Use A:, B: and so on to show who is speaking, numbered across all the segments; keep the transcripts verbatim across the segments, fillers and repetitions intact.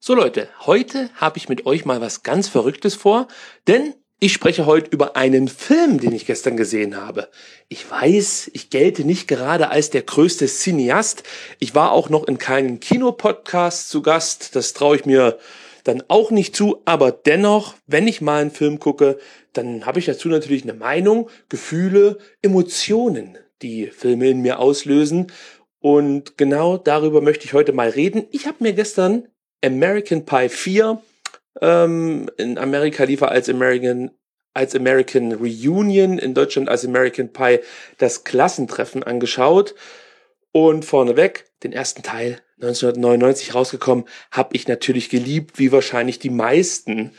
A: So Leute, heute habe ich mit euch mal was ganz Verrücktes vor, denn ich spreche heute über einen Film, den ich gestern gesehen habe. Ich weiß, ich gelte nicht gerade als der größte Cineast. Ich war auch noch in keinem Kinopodcast zu Gast. Das traue ich mir dann auch nicht zu. Aber dennoch, wenn ich mal einen Film gucke, dann habe ich dazu natürlich eine Meinung, Gefühle, Emotionen, die Filme in mir auslösen. Und genau darüber möchte ich heute mal reden. Ich habe mir gestern American Pie vier, ähm, in Amerika lief er als American, als American Reunion, in Deutschland als American Pie das Klassentreffen angeschaut. Und vorneweg, den ersten Teil, neunzehnhundertneunundneunzig rausgekommen, habe ich natürlich geliebt, wie wahrscheinlich die meisten.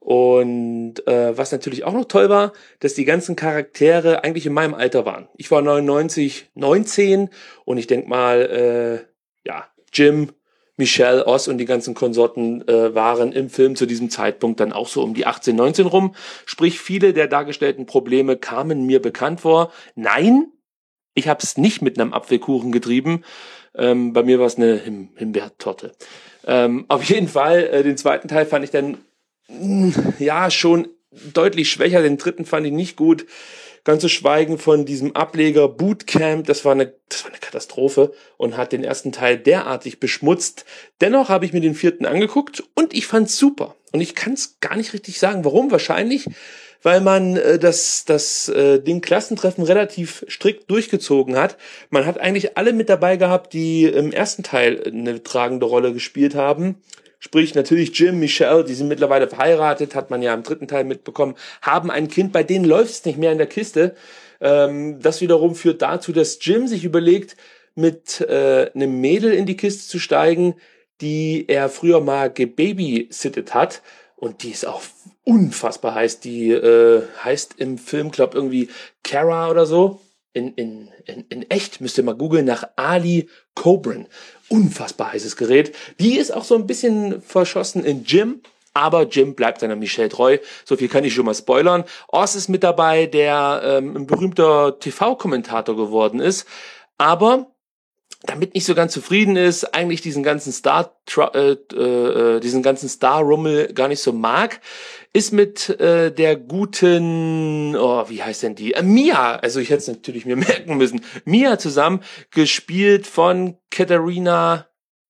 A: Und äh, was natürlich auch noch toll war, dass die ganzen Charaktere eigentlich in meinem Alter waren. Ich war neunundneunzig, neunzehn und ich denk mal, äh, ja, Jim, Michelle, Oz und die ganzen Konsorten äh, waren im Film zu diesem Zeitpunkt dann auch so um die achtzehn, neunzehn rum. Sprich, viele der dargestellten Probleme kamen mir bekannt vor. Nein, ich habe es nicht mit einem Apfelkuchen getrieben. Ähm, bei mir war es eine Him- Himbeertorte. Ähm, auf jeden Fall, äh, den zweiten Teil fand ich dann mh, ja schon deutlich schwächer. Den dritten fand ich nicht gut. Ganz zu schweigen von diesem Ableger Bootcamp, das war eine, das war eine Katastrophe und hat den ersten Teil derartig beschmutzt. Dennoch habe ich mir den vierten angeguckt und ich fand's super. Und ich kann es gar nicht richtig sagen, warum. Wahrscheinlich, weil man äh, das, das äh, Ding Klassentreffen relativ strikt durchgezogen hat. Man hat eigentlich alle mit dabei gehabt, die im ersten Teil eine tragende Rolle gespielt haben. Sprich, natürlich Jim, Michelle, die sind mittlerweile verheiratet, hat man ja im dritten Teil mitbekommen, haben ein Kind, bei denen läuft's nicht mehr in der Kiste. Ähm, das wiederum führt dazu, dass Jim sich überlegt, mit äh, einem Mädel in die Kiste zu steigen, die er früher mal gebabysittet hat. Und die ist auch unfassbar heiß. Die äh, heißt im Film, glaub irgendwie Cara oder so. In, in, in, in echt müsst ihr mal googeln nach Ali Cobran. Unfassbar heißes Gerät. Die ist auch so ein bisschen verschossen in Jim, aber Jim bleibt seiner Michelle treu. So viel kann ich schon mal spoilern. Oz ist mit dabei, der ähm, ein berühmter T V-Kommentator geworden ist, aber damit nicht so ganz zufrieden ist, eigentlich diesen ganzen Star, äh, äh, diesen ganzen Star-Rummel gar nicht so mag, ist mit äh, der guten, oh, wie heißt denn die? Äh, Mia, also ich hätte es natürlich mir merken müssen, Mia zusammen, gespielt von Katharina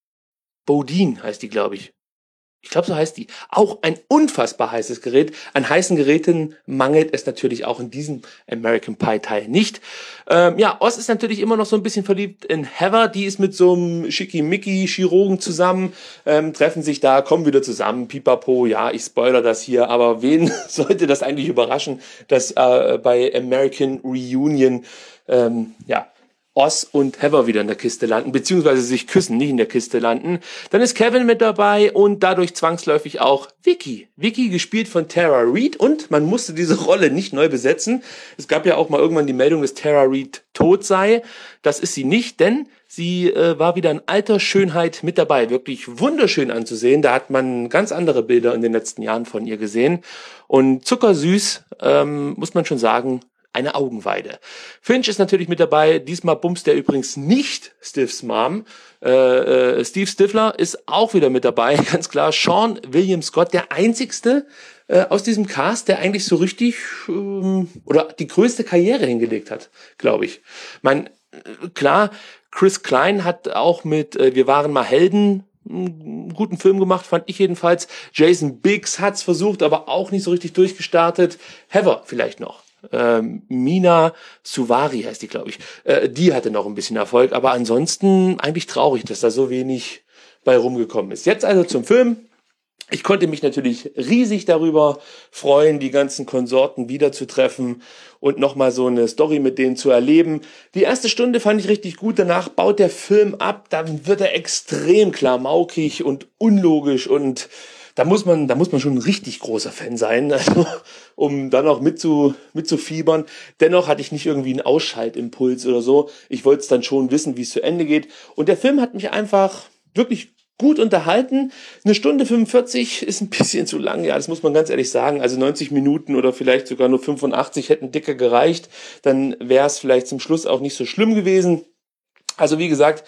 A: Bodin, heißt die, glaube ich. Ich glaube, so heißt die. Auch ein unfassbar heißes Gerät. An heißen Geräten mangelt es natürlich auch in diesem American Pie Teil nicht. Ähm, ja, Oz ist natürlich immer noch so ein bisschen verliebt in Heather. Die ist mit so einem Schickimicki-Chirurgen zusammen, ähm, treffen sich da, kommen wieder zusammen. Pipapo, ja, ich spoiler das hier, aber wen sollte das eigentlich überraschen, dass äh, bei American Reunion, ähm, ja, Oz und Heather wieder in der Kiste landen, beziehungsweise sich küssen, nicht in der Kiste landen. Dann ist Kevin mit dabei und dadurch zwangsläufig auch Vicky. Vicky, gespielt von Tara Reid, und man musste diese Rolle nicht neu besetzen. Es gab ja auch mal irgendwann die Meldung, dass Tara Reid tot sei. Das ist sie nicht, denn sie äh, war wieder in alter Schönheit mit dabei. Wirklich wunderschön anzusehen. Da hat man ganz andere Bilder in den letzten Jahren von ihr gesehen. Und zuckersüß, ähm, muss man schon sagen, eine Augenweide. Finch ist natürlich mit dabei. Diesmal bumst er übrigens nicht Stiffs Mom. Äh, äh, Steve Stifler ist auch wieder mit dabei, ganz klar. Sean William Scott, der einzigste äh, aus diesem Cast, der eigentlich so richtig ähm, oder die größte Karriere hingelegt hat, glaube ich. Mein, äh, klar, Chris Klein hat auch mit äh, Wir waren mal Helden einen guten Film gemacht, fand ich jedenfalls. Jason Biggs hat's versucht, aber auch nicht so richtig durchgestartet. Heather vielleicht noch. Ähm, Mina Suvari heißt die, glaube ich. Äh, die hatte noch ein bisschen Erfolg, aber ansonsten eigentlich traurig, dass da so wenig bei rumgekommen ist. Jetzt also zum Film. Ich konnte mich natürlich riesig darüber freuen, die ganzen Konsorten wiederzutreffen und nochmal so eine Story mit denen zu erleben. Die erste Stunde fand ich richtig gut, danach baut der Film ab, dann wird er extrem klamaukig und unlogisch, und da muss man, da muss man schon ein richtig großer Fan sein, also, um dann auch mitzu, mitzufiebern. Dennoch hatte ich nicht irgendwie einen Ausschaltimpuls oder so. Ich wollte es dann schon wissen, wie es zu Ende geht. Und der Film hat mich einfach wirklich gut unterhalten. Eine Stunde fünfundvierzig ist ein bisschen zu lang, ja, das muss man ganz ehrlich sagen. Also neunzig Minuten oder vielleicht sogar nur fünfundachtzig hätten dicker gereicht. Dann wäre es vielleicht zum Schluss auch nicht so schlimm gewesen. Also wie gesagt,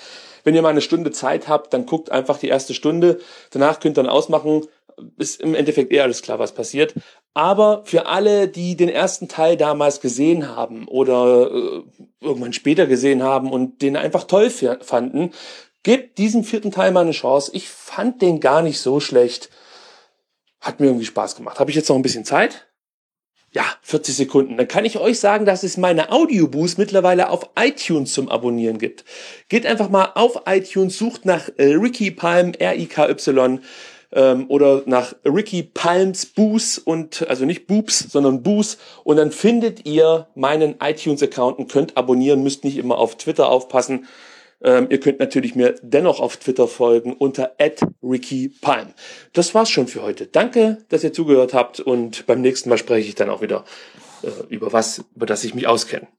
A: Wenn ihr mal eine Stunde Zeit habt, dann guckt einfach die erste Stunde. Danach könnt ihr dann ausmachen. Ist im Endeffekt eh alles klar, was passiert. Aber für alle, die den ersten Teil damals gesehen haben oder äh, irgendwann später gesehen haben und den einfach toll f- fanden, gebt diesem vierten Teil mal eine Chance. Ich fand den gar nicht so schlecht. Hat mir irgendwie Spaß gemacht. Habe ich jetzt noch ein bisschen Zeit? Ja, vierzig Sekunden. Dann kann ich euch sagen, dass es meine Audioboost mittlerweile auf iTunes zum Abonnieren gibt. Geht einfach mal auf iTunes, sucht nach äh, Ricky Palm, R I K Y, ähm, oder nach Ricky Palms Boos und, also nicht Boobs, sondern Boos, und dann findet ihr meinen iTunes-Account und könnt abonnieren, müsst nicht immer auf Twitter aufpassen. Ähm, ihr könnt natürlich mir dennoch auf Twitter folgen unter at Ricky Palm. Das war's schon für heute. Danke, dass ihr zugehört habt, und beim nächsten Mal spreche ich dann auch wieder äh, über was, über das ich mich auskenne.